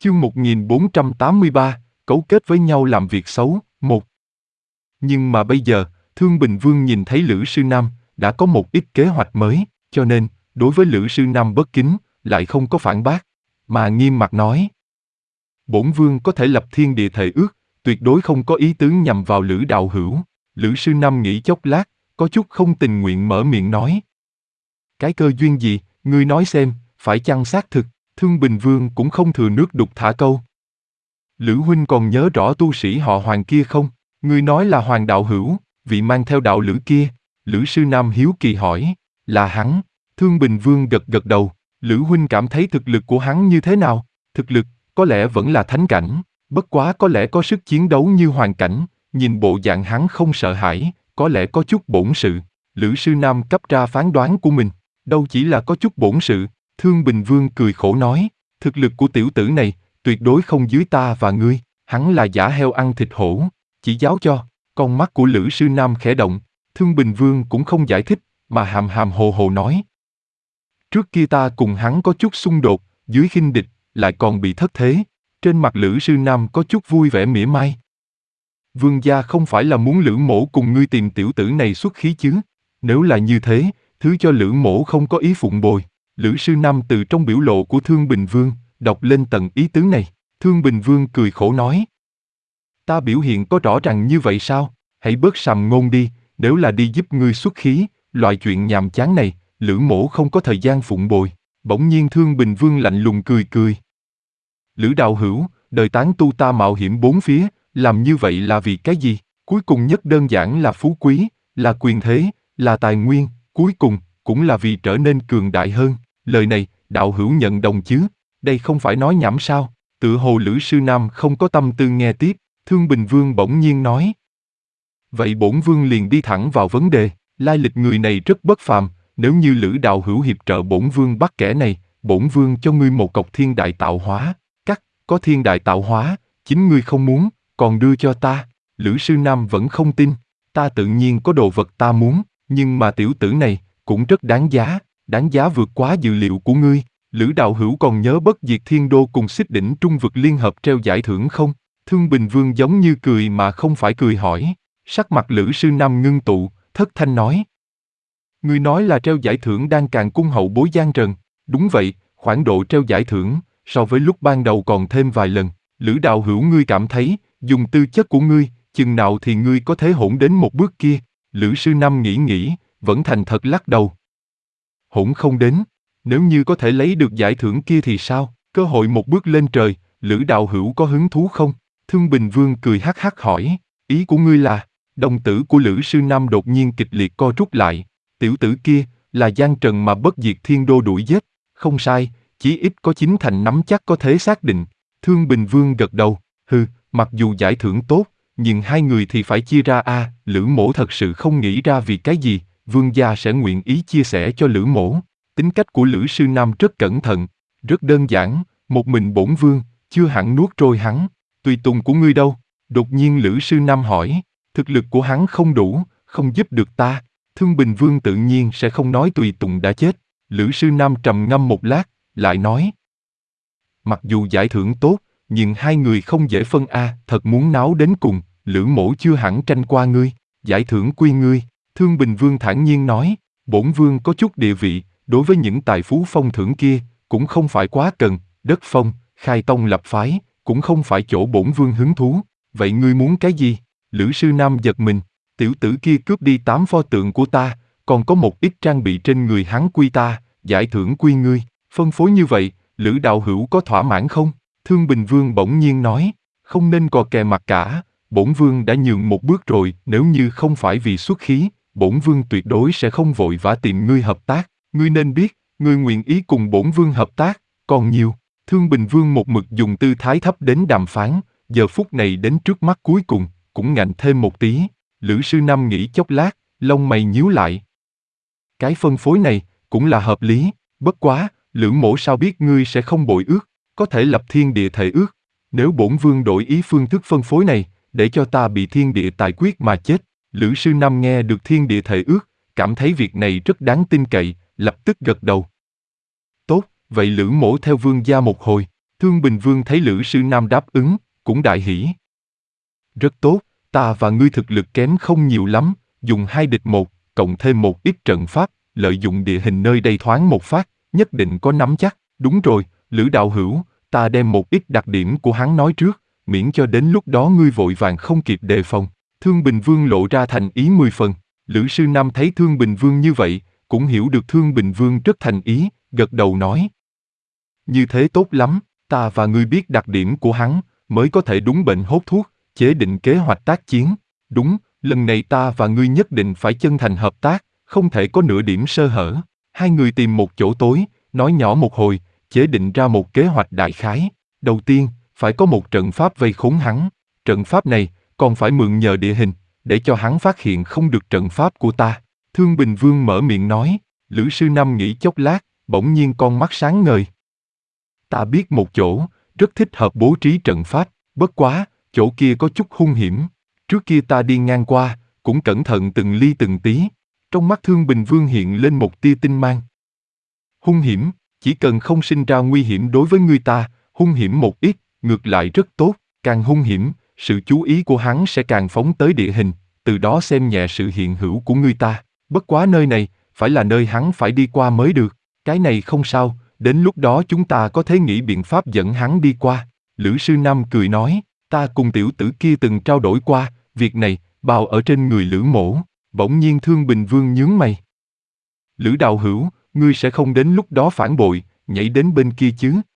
Chương 1483, cấu kết với nhau làm việc xấu, 1. Nhưng mà bây giờ, Thương Bình Vương nhìn thấy Lữ Sư Nam đã có một ít kế hoạch mới, cho nên, đối với Lữ Sư Nam bất kính, lại không có phản bác, mà nghiêm mặt nói. Bổn Vương có thể lập thiên địa thề ước, tuyệt đối không có ý tứ nhằm vào Lữ đạo hữu. Lữ Sư Nam nghĩ chốc lát, có chút không tình nguyện mở miệng nói. Cái cơ duyên gì, ngươi nói xem, phải chăng xác thực? Thương Bình Vương cũng không thừa nước đục thả câu. Lữ huynh còn nhớ rõ tu sĩ họ Hoàng kia không? Ngươi nói là Hoàng đạo hữu, vị mang theo đạo lữ kia. Lữ Sư Nam hiếu kỳ hỏi. Là hắn. Thương Bình Vương gật gật đầu. Lữ huynh cảm thấy thực lực của hắn như thế nào? Thực lực, có lẽ vẫn là thánh cảnh, bất quá có lẽ có sức chiến đấu như hoàng cảnh, nhìn bộ dạng hắn không sợ hãi, có lẽ có chút bổn sự. Lữ Sư Nam cấp ra phán đoán của mình, đâu chỉ là có chút bổn sự. Thương Bình Vương cười khổ nói, thực lực của tiểu tử này, tuyệt đối không dưới ta và ngươi, hắn là giả heo ăn thịt hổ, chỉ giáo cho. Con mắt của Lữ Sư Nam khẽ động, Thương Bình Vương cũng không giải thích, mà hàm hàm hồ hồ nói. Trước kia ta cùng hắn có chút xung đột, dưới khinh địch, lại còn bị thất thế. Trên mặt Lữ Sư Nam có chút vui vẻ mỉa mai. Vương gia không phải là muốn Lữ mỗ cùng ngươi tìm tiểu tử này xuất khí chứ? Nếu là như thế, thứ cho Lữ mỗ không có ý phụng bồi. Lữ Sư Nam từ trong biểu lộ của Thương Bình Vương, đọc lên tầng ý tứ này. Thương Bình Vương cười khổ nói. Ta biểu hiện có rõ ràng như vậy sao? Hãy bớt sàm ngôn đi, nếu là đi giúp ngươi xuất khí, loại chuyện nhàm chán này, Lữ mỗ không có thời gian phụng bồi. Bỗng nhiên Thương Bình Vương lạnh lùng cười cười. Lữ đạo hữu, đời tán tu ta mạo hiểm bốn phía, làm như vậy là vì cái gì? Cuối cùng nhất đơn giản là phú quý, là quyền thế, là tài nguyên, cuối cùng, cũng là vì trở nên cường đại hơn. Lời này, đạo hữu nhận đồng chứ? Đây không phải nói nhảm sao? Tựa hồ Lữ Sư Nam không có tâm tư nghe tiếp, Thương Bình Vương bỗng nhiên nói. Vậy bổn vương liền đi thẳng vào vấn đề, lai lịch người này rất bất phàm, nếu như Lữ đạo hữu hiệp trợ bổn vương bắt kẻ này, bổn vương cho ngươi một cọc thiên đại tạo hóa. Có thiên đại tạo hóa, chính ngươi không muốn, còn đưa cho ta. Lữ Sư Nam vẫn không tin, ta tự nhiên có đồ vật ta muốn, nhưng mà tiểu tử này, cũng rất đáng giá vượt quá dự liệu của ngươi. Lữ đạo hữu còn nhớ Bất Diệt Thiên Đô cùng Xích Đỉnh Trung Vực liên hợp treo giải thưởng không? Thương Bình Vương giống như cười mà không phải cười hỏi, sắc mặt Lữ Sư Nam ngưng tụ, thất thanh nói. Ngươi nói là treo giải thưởng đang càng cung hậu bối Giang Trần, đúng vậy, khoản độ treo giải thưởng, so với lúc ban đầu còn thêm vài lần. Lữ đạo hữu ngươi cảm thấy, dùng tư chất của ngươi, chừng nào thì ngươi có thể hỗn đến một bước kia? Lữ Sư Năm nghĩ, vẫn thành thật lắc đầu. Hỗn không đến, nếu như có thể lấy được giải thưởng kia thì sao? Cơ hội một bước lên trời, Lữ đạo hữu có hứng thú không? Thương Bình Vương cười hắc hắc hỏi, ý của ngươi là? Đồng tử của Lữ Sư Năm đột nhiên kịch liệt co rút lại. Tiểu tử kia, là Giang Trần mà Bất Diệt Thiên Đô đuổi giết. Không sai, chí ít có 9 thành nắm chắc có thể xác định. Thương Bình Vương gật đầu, mặc dù giải thưởng tốt, nhưng hai người thì phải chia ra a. Lữ mỗ thật sự không nghĩ ra vì cái gì, vương gia sẽ nguyện ý chia sẻ cho Lữ mỗ. Tính cách của Lữ Sư Nam rất cẩn thận, rất đơn giản, một mình bổn vương, chưa hẳn nuốt trôi hắn. Tùy tùng của ngươi đâu? Đột nhiên Lữ Sư Nam hỏi, thực lực của hắn không đủ, không giúp được ta. Thương Bình Vương tự nhiên sẽ không nói tùy tùng đã chết. Lữ Sư Nam trầm ngâm một lát, lại nói. Mặc dù giải thưởng tốt, nhưng hai người không dễ phân a. Thật muốn náo đến cùng, Lữ mỗ chưa hẳn tranh qua ngươi, giải thưởng quy ngươi. Thương Bình Vương thản nhiên nói, bổn vương có chút địa vị, đối với những tài phú phong thưởng kia, cũng không phải quá cần, đất phong, khai tông lập phái, cũng không phải chỗ bổn vương hứng thú. Vậy ngươi muốn cái gì? Lữ Sư Nam giật mình, tiểu tử kia cướp đi 8 pho tượng của ta, còn có một ít trang bị trên người hắn quy ta, giải thưởng quy ngươi. Phân phối như vậy, Lữ đạo hữu có thỏa mãn không? Thương Bình Vương bỗng nhiên nói, không nên cò kè mặt cả, bổn vương đã nhường một bước rồi, nếu như không phải vì xuất khí, bổn vương tuyệt đối sẽ không vội vã tìm ngươi hợp tác. Ngươi nên biết, ngươi nguyện ý cùng bổn vương hợp tác, còn nhiều. Thương Bình Vương một mực dùng tư thái thấp đến đàm phán, giờ phút này đến trước mắt cuối cùng, cũng ngạnh thêm một tí. Lữ Sư Năm nghĩ chốc lát, lông mày nhíu lại. Cái phân phối này, cũng là hợp lý, bất quá, Lữ mỗ sao biết ngươi sẽ không bội ước, có thể lập thiên địa thề ước. Nếu bổn vương đổi ý phương thức phân phối này, để cho ta bị thiên địa tài quyết mà chết. Lữ Sư Năm nghe được thiên địa thề ước, cảm thấy việc này rất đáng tin cậy, lập tức gật đầu. Tốt, vậy Lữ mỗ theo vương gia một hồi. Thương Bình Vương thấy Lữ Sư Nam đáp ứng, cũng đại hỉ. Rất tốt, ta và ngươi thực lực kém không nhiều lắm, dùng 2 địch 1, cộng thêm một ít trận pháp, lợi dụng địa hình nơi đây thoáng một phát, nhất định có nắm chắc. Đúng rồi, Lữ đạo hữu, ta đem một ít đặc điểm của hắn nói trước, miễn cho đến lúc đó ngươi vội vàng không kịp đề phòng. Thương Bình Vương lộ ra thành ý 10 phần. Lữ Sư Nam thấy Thương Bình Vương như vậy, cũng hiểu được Thương Bình Vương rất thành ý, gật đầu nói. Như thế tốt lắm, ta và ngươi biết đặc điểm của hắn, mới có thể đúng bệnh hốt thuốc, chế định kế hoạch tác chiến. Đúng, lần này ta và ngươi nhất định phải chân thành hợp tác, không thể có nửa điểm sơ hở. Hai người tìm một chỗ tối, nói nhỏ một hồi, chế định ra một kế hoạch đại khái. Đầu tiên, phải có một trận pháp vây khốn hắn. Trận pháp này, còn phải mượn nhờ địa hình, để cho hắn phát hiện không được trận pháp của ta. Thương Bình Vương mở miệng nói. Lữ Sư Năm nghĩ chốc lát, bỗng nhiên con mắt sáng ngời. Ta biết một chỗ, rất thích hợp bố trí trận pháp, bất quá, chỗ kia có chút hung hiểm. Trước kia ta đi ngang qua, cũng cẩn thận từng ly từng tí. Trong mắt Thương Bình Vương hiện lên một tia tinh mang. Hung hiểm, chỉ cần không sinh ra nguy hiểm đối với người ta, hung hiểm một ít, ngược lại rất tốt. Càng hung hiểm, sự chú ý của hắn sẽ càng phóng tới địa hình, từ đó xem nhẹ sự hiện hữu của người ta. Bất quá nơi này, phải là nơi hắn phải đi qua mới được. Cái này không sao, đến lúc đó chúng ta có thể nghĩ biện pháp dẫn hắn đi qua. Lữ Sư Năm cười nói, ta cùng tiểu tử kia từng trao đổi qua, việc này, bao ở trên người Lữ Mỗ. Bỗng nhiên Thương Bình Vương nhướng mày. Lữ đạo hữu, ngươi sẽ không đến lúc đó phản bội, nhảy đến bên kia chứ?